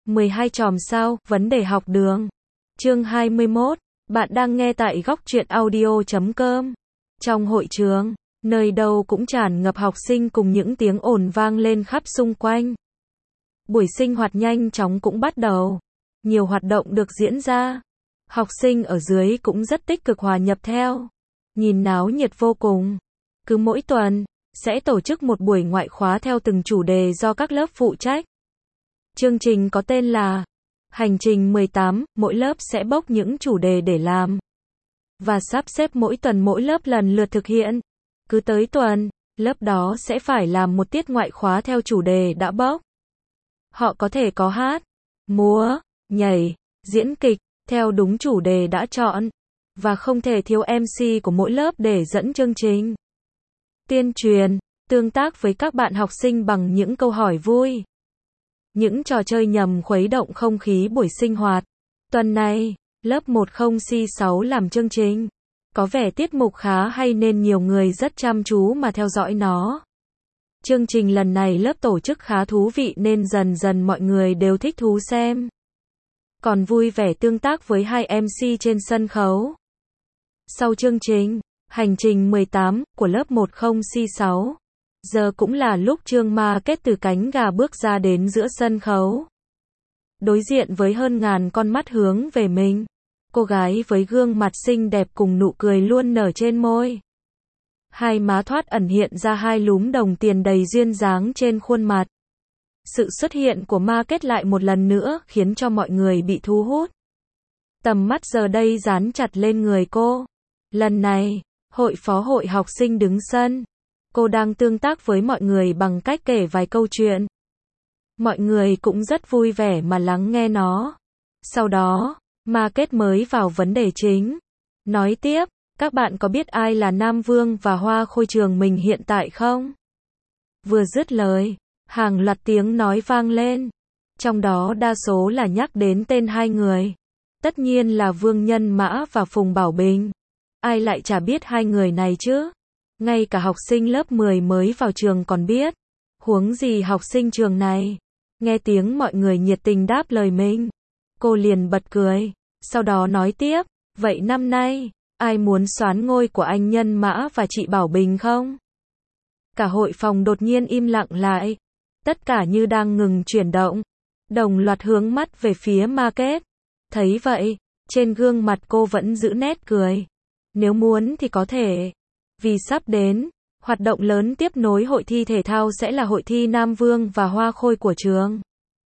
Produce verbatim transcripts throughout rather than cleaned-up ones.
mười hai chòm sao, vấn đề học đường. Chương hai mươi mốt, bạn đang nghe tại góc truyện audio chấm com. Trong hội trường, nơi đâu cũng tràn ngập học sinh cùng những tiếng ồn vang lên khắp xung quanh. Buổi sinh hoạt nhanh chóng cũng bắt đầu. Nhiều hoạt động được diễn ra. Học sinh ở dưới cũng rất tích cực hòa nhập theo. Nhìn náo nhiệt vô cùng. Cứ mỗi tuần, sẽ tổ chức một buổi ngoại khóa theo từng chủ đề do các lớp phụ trách. Chương trình có tên là Hành trình mười tám, mỗi lớp sẽ bốc những chủ đề để làm. Và sắp xếp mỗi tuần mỗi lớp lần lượt thực hiện. Cứ tới tuần, lớp đó sẽ phải làm một tiết ngoại khóa theo chủ đề đã bốc. Họ có thể có hát, múa, nhảy, diễn kịch, theo đúng chủ đề đã chọn. Và không thể thiếu em xê của mỗi lớp để dẫn chương trình. Tuyên truyền, tương tác với các bạn học sinh bằng những câu hỏi vui. Những trò chơi nhằm khuấy động không khí buổi sinh hoạt. Tuần này, lớp mười C sáu làm chương trình. Có vẻ tiết mục khá hay nên nhiều người rất chăm chú mà theo dõi nó. Chương trình lần này lớp tổ chức khá thú vị nên dần dần mọi người đều thích thú xem. Còn vui vẻ tương tác với hai em xê trên sân khấu. Sau chương trình, Hành trình mười tám, của lớp mười C sáu. Giờ cũng là lúc Trương Ma Kết từ cánh gà bước ra đến giữa sân khấu. Đối diện với hơn ngàn con mắt hướng về mình. Cô gái với gương mặt xinh đẹp cùng nụ cười luôn nở trên môi. Hai má thoát ẩn hiện ra hai lúm đồng tiền đầy duyên dáng trên khuôn mặt. Sự xuất hiện của Ma Kết lại một lần nữa khiến cho mọi người bị thu hút. Tầm mắt giờ đây dán chặt lên người cô. Lần này, hội phó hội học sinh đứng sân. Cô đang tương tác với mọi người bằng cách kể vài câu chuyện. Mọi người cũng rất vui vẻ mà lắng nghe nó. Sau đó, Ma Kết mới vào vấn đề chính. Nói tiếp, các bạn có biết ai là Nam Vương và Hoa Khôi trường mình hiện tại không? Vừa dứt lời, hàng loạt tiếng nói vang lên. Trong đó đa số là nhắc đến tên hai người. Tất nhiên là Vương Nhân Mã và Phùng Bảo Bình. Ai lại chả biết hai người này chứ? Ngay cả học sinh lớp mười mới vào trường còn biết. Huống gì học sinh trường này. Nghe tiếng mọi người nhiệt tình đáp lời mình. Cô liền bật cười. Sau đó nói tiếp. Vậy năm nay, ai muốn soán ngôi của anh Nhân Mã và chị Bảo Bình không? Cả hội phòng đột nhiên im lặng lại. Tất cả như đang ngừng chuyển động. Đồng loạt hướng mắt về phía Ma Kết. Thấy vậy, trên gương mặt cô vẫn giữ nét cười. Nếu muốn thì có thể. Vì sắp đến, hoạt động lớn tiếp nối hội thi thể thao sẽ là hội thi Nam Vương và Hoa Khôi của trường.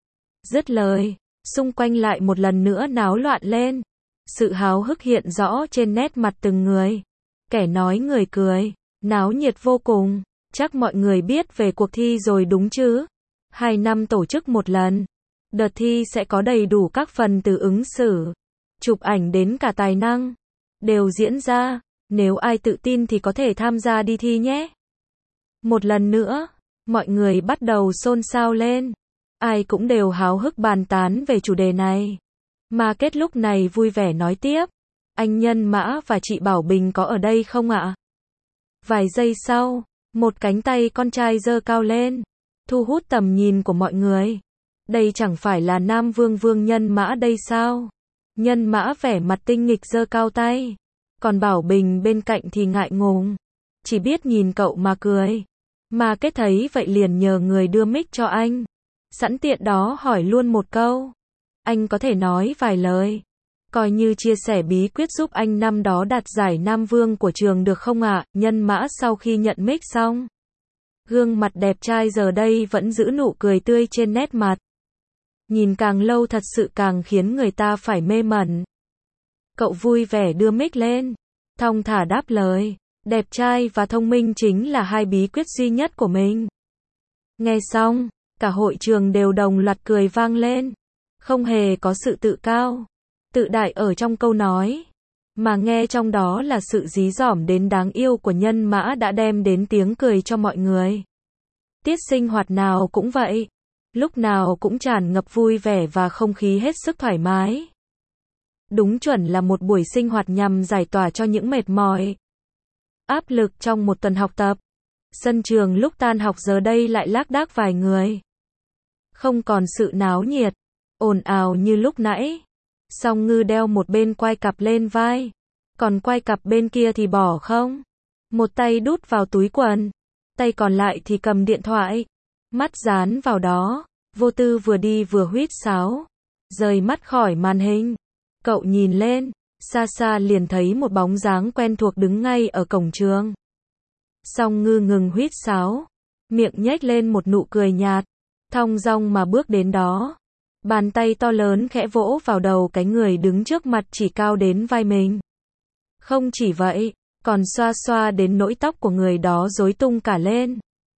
Dứt lời, xung quanh lại một lần nữa náo loạn lên. Sự háo hức hiện rõ trên nét mặt từng người. Kẻ nói người cười, náo nhiệt vô cùng. Chắc mọi người biết về cuộc thi rồi đúng chứ? Hai năm tổ chức một lần. Đợt thi sẽ có đầy đủ các phần từ ứng xử, chụp ảnh đến cả tài năng. Đều diễn ra. Nếu ai tự tin thì có thể tham gia đi thi nhé. Một lần nữa, mọi người bắt đầu xôn xao lên. Ai cũng đều háo hức bàn tán về chủ đề này. Ma Kết lúc này vui vẻ nói tiếp. Anh Nhân Mã và chị Bảo Bình có ở đây không ạ? Vài giây sau, một cánh tay con trai giơ cao lên, thu hút tầm nhìn của mọi người. Đây chẳng phải là Nam Vương Vương Nhân Mã đây sao? Nhân Mã vẻ mặt tinh nghịch giơ cao tay. Còn Bảo Bình bên cạnh thì ngại ngùng. Chỉ biết nhìn cậu mà cười. Ma Kết thấy vậy liền nhờ người đưa mic cho anh. Sẵn tiện đó hỏi luôn một câu. Anh có thể nói vài lời. Coi như chia sẻ bí quyết giúp anh năm đó đạt giải Nam Vương của trường được không ạ? Nhân Mã sau khi nhận mic xong. Gương mặt đẹp trai giờ đây vẫn giữ nụ cười tươi trên nét mặt. Nhìn càng lâu thật sự càng khiến người ta phải mê mẩn. Cậu vui vẻ đưa mic lên. Thong thả đáp lời. Đẹp trai và thông minh chính là hai bí quyết duy nhất của mình. Nghe xong, cả hội trường đều đồng loạt cười vang lên. Không hề có sự tự cao, tự đại ở trong câu nói. Mà nghe trong đó là sự dí dỏm đến đáng yêu của Nhân Mã đã đem đến tiếng cười cho mọi người. Tiết sinh hoạt nào cũng vậy. Lúc nào cũng tràn ngập vui vẻ và không khí hết sức thoải mái. Đúng chuẩn là một buổi sinh hoạt nhằm giải tỏa cho những mệt mỏi, áp lực trong một tuần học tập. Sân trường lúc tan học giờ đây lại lác đác vài người. Không còn sự náo nhiệt. ồn ào như lúc nãy. Song Ngư đeo một bên quai cặp lên vai, còn quai cặp bên kia thì bỏ không. Một tay đút vào túi quần, tay còn lại thì cầm điện thoại, mắt dán vào đó, vô tư vừa đi vừa huýt sáo. Rời mắt khỏi màn hình, cậu nhìn lên, xa xa liền thấy một bóng dáng quen thuộc đứng ngay ở cổng trường. Song Ngư ngừng huýt sáo, miệng nhếch lên một nụ cười nhạt, thong dong mà bước đến đó. Bàn tay to lớn khẽ vỗ vào đầu cái người đứng trước mặt chỉ cao đến vai mình. Không chỉ vậy, còn xoa xoa đến nỗi tóc của người đó rối tung cả lên.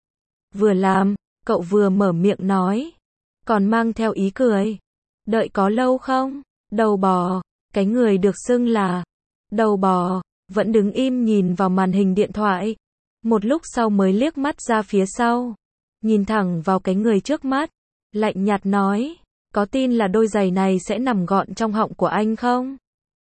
Vừa làm, cậu vừa mở miệng nói, còn mang theo ý cười. Đợi có lâu không? Đầu bò, cái người được xưng là đầu bò, vẫn đứng im nhìn vào màn hình điện thoại. Một lúc sau mới liếc mắt ra phía sau, nhìn thẳng vào cái người trước mắt, lạnh nhạt nói, có tin là đôi giày này sẽ nằm gọn trong họng của anh không?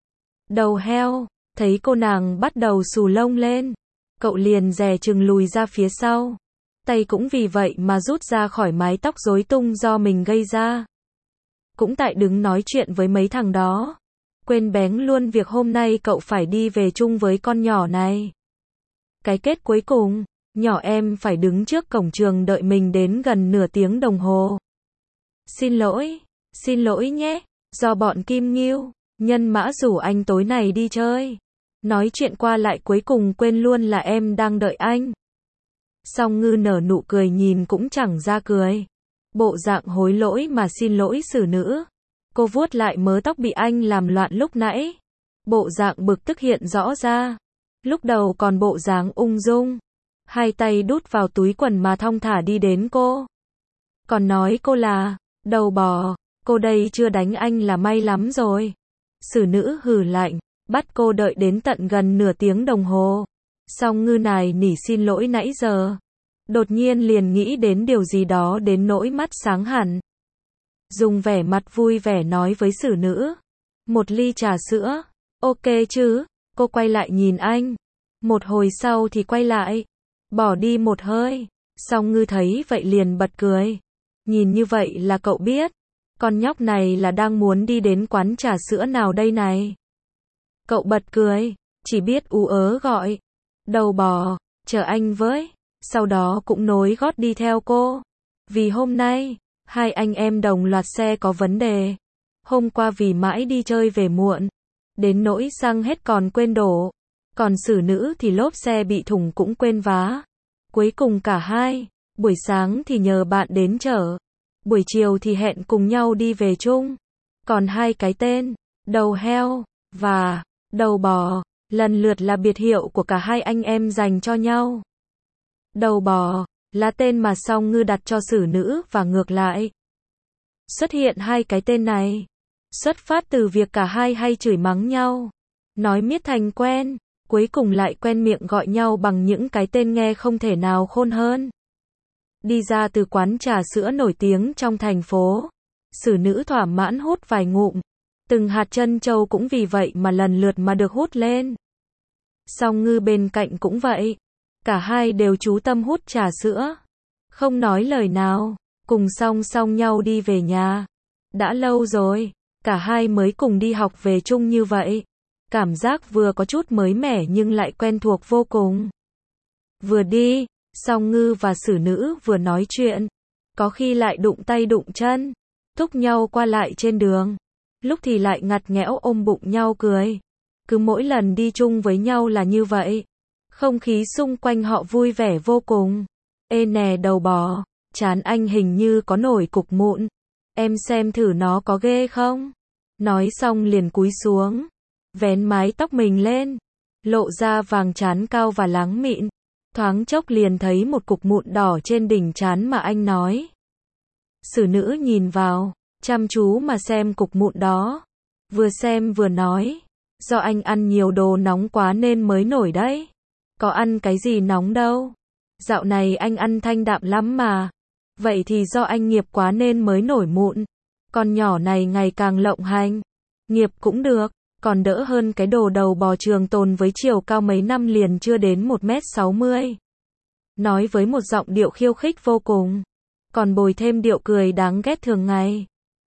Đầu heo, thấy cô nàng bắt đầu xù lông lên, cậu liền dè chừng lùi ra phía sau, tay cũng vì vậy mà rút ra khỏi mái tóc rối tung do mình gây ra. Cũng tại đứng nói chuyện với mấy thằng đó, quên bén luôn việc hôm nay cậu phải đi về chung với con nhỏ này. Cái kết cuối cùng, nhỏ em phải đứng trước cổng trường đợi mình đến gần nửa tiếng đồng hồ. Xin lỗi, xin lỗi nhé, do bọn Kim Ngưu, nhân mã rủ anh tối này đi chơi. Nói chuyện qua lại cuối cùng quên luôn là em đang đợi anh. Song Ngư nở nụ cười nhìn cũng chẳng ra cười. Bộ dạng hối lỗi mà xin lỗi xử nữ. Cô vuốt lại mớ tóc bị anh làm loạn lúc nãy. Bộ dạng bực tức hiện rõ ra. Lúc đầu còn bộ dáng ung dung. Hai tay đút vào túi quần mà thong thả đi đến cô. Còn nói cô là đầu bò, cô đây chưa đánh anh là may lắm rồi. Xử nữ hừ lạnh, bắt cô đợi đến tận gần nửa tiếng đồng hồ. Song Ngư này nỉ xin lỗi nãy giờ. Đột nhiên liền nghĩ đến điều gì đó đến nỗi mắt sáng hẳn. Dùng vẻ mặt vui vẻ nói với xử nữ. Một ly trà sữa, ok chứ? Cô quay lại nhìn anh. Một hồi sau thì quay lại, bỏ đi một hơi. Song Ngư thấy vậy liền bật cười. Nhìn như vậy là cậu biết, con nhóc này là đang muốn đi đến quán trà sữa nào đây này. Cậu bật cười, chỉ biết ú ớ gọi. Đầu bò, chờ anh với. Sau đó cũng nối gót đi theo cô. Vì hôm nay, hai anh em đồng loạt xe có vấn đề. Hôm qua vì mãi đi chơi về muộn, đến nỗi xăng hết còn quên đổ. Còn xử nữ thì lốp xe bị thủng cũng quên vá. Cuối cùng cả hai, buổi sáng thì nhờ bạn đến chở. Buổi chiều thì hẹn cùng nhau đi về chung. Còn hai cái tên, đầu heo và đầu bò, lần lượt là biệt hiệu của cả hai anh em dành cho nhau. Đầu bò là tên mà Song Ngư đặt cho xử nữ và ngược lại. Xuất hiện hai cái tên này, xuất phát từ việc cả hai hay chửi mắng nhau, nói miết thành quen, cuối cùng lại quen miệng gọi nhau bằng những cái tên nghe không thể nào khôn hơn. Đi ra từ quán trà sữa nổi tiếng trong thành phố, xử nữ thỏa mãn hút vài ngụm, từng hạt trân châu cũng vì vậy mà lần lượt mà được hút lên. Song Ngư bên cạnh cũng vậy, cả hai đều chú tâm hút trà sữa, không nói lời nào, cùng song song nhau đi về nhà. Đã lâu rồi, cả hai mới cùng đi học về chung như vậy, cảm giác vừa có chút mới mẻ nhưng lại quen thuộc vô cùng. Vừa đi, Song Ngư và xử nữ vừa nói chuyện, có khi lại đụng tay đụng chân, thúc nhau qua lại trên đường, lúc thì lại ngặt nghẽo ôm bụng nhau cười. Cứ mỗi lần đi chung với nhau là như vậy, không khí xung quanh họ vui vẻ vô cùng. Ê nè đầu bò, trán anh hình như có nổi cục mụn, em xem thử nó có ghê không? Nói xong liền cúi xuống, vén mái tóc mình lên, lộ ra vàng trán cao và láng mịn. Thoáng chốc liền thấy một cục mụn đỏ trên đỉnh trán mà anh nói. Xử nữ nhìn vào, chăm chú mà xem cục mụn đó, vừa xem vừa nói, do anh ăn nhiều đồ nóng quá nên mới nổi đấy. Có ăn cái gì nóng đâu, dạo này anh ăn thanh đạm lắm mà. Vậy thì do anh nghiệp quá nên mới nổi mụn. Con nhỏ này ngày càng lộng hành, nghiệp cũng được, còn đỡ hơn cái đồ đầu bò trường tồn với chiều cao mấy năm liền chưa đến một mét sáu mươi. Nói với một giọng điệu khiêu khích vô cùng, còn bồi thêm điệu cười đáng ghét thường ngày.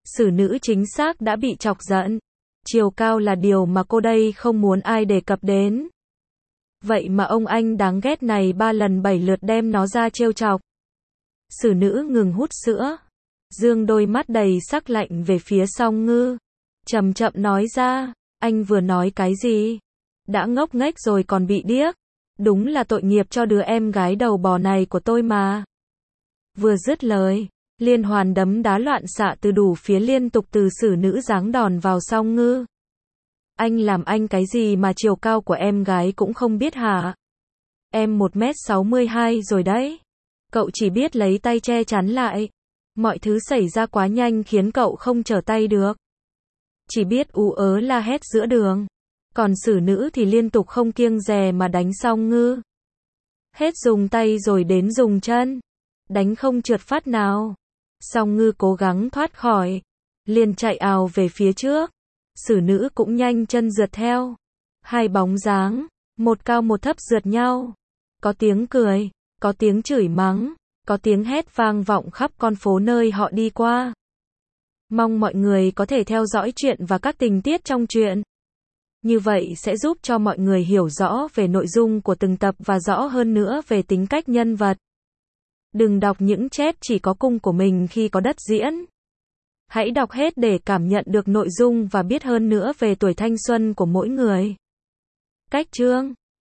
Xử nữ chính xác đã bị chọc giận. Chiều cao là điều mà cô đây không muốn ai đề cập đến. Vậy mà ông anh đáng ghét này ba lần bảy lượt đem nó ra trêu chọc. Xử nữ ngừng hút sữa. Dương đôi mắt đầy sắc lạnh về phía Song Ngư. Chậm chậm nói ra, anh vừa nói cái gì? Đã ngốc nghếch rồi còn bị điếc. Đúng là tội nghiệp cho đứa em gái đầu bò này của tôi mà. Vừa dứt lời, liên hoàn đấm đá loạn xạ từ đủ phía liên tục từ xử nữ giáng đòn vào Song Ngư. Anh làm anh cái gì mà chiều cao của em gái cũng không biết hả? Em một mét sáu mươi hai rồi đấy. Cậu chỉ biết lấy tay che chắn lại. Mọi thứ xảy ra quá nhanh khiến cậu không trở tay được. Chỉ biết ú ớ la hét giữa đường. Còn xử nữ thì liên tục không kiêng dè mà đánh Song Ngư. Hết dùng tay rồi đến dùng chân. Đánh không trượt phát nào. Song Ngư cố gắng thoát khỏi. Liền chạy ào về phía trước. Xử nữ cũng nhanh chân rượt theo. Hai bóng dáng, một cao một thấp rượt nhau. Có tiếng cười, có tiếng chửi mắng, có tiếng hét vang vọng khắp con phố nơi họ đi qua. Mong mọi người có thể theo dõi chuyện và các tình tiết trong truyện. Như vậy sẽ giúp cho mọi người hiểu rõ về nội dung của từng tập và rõ hơn nữa về tính cách nhân vật. Đừng đọc những chép chỉ có cung của mình khi có đất diễn. Hãy đọc hết để cảm nhận được nội dung và biết hơn nữa về tuổi thanh xuân của mỗi người. Cách chương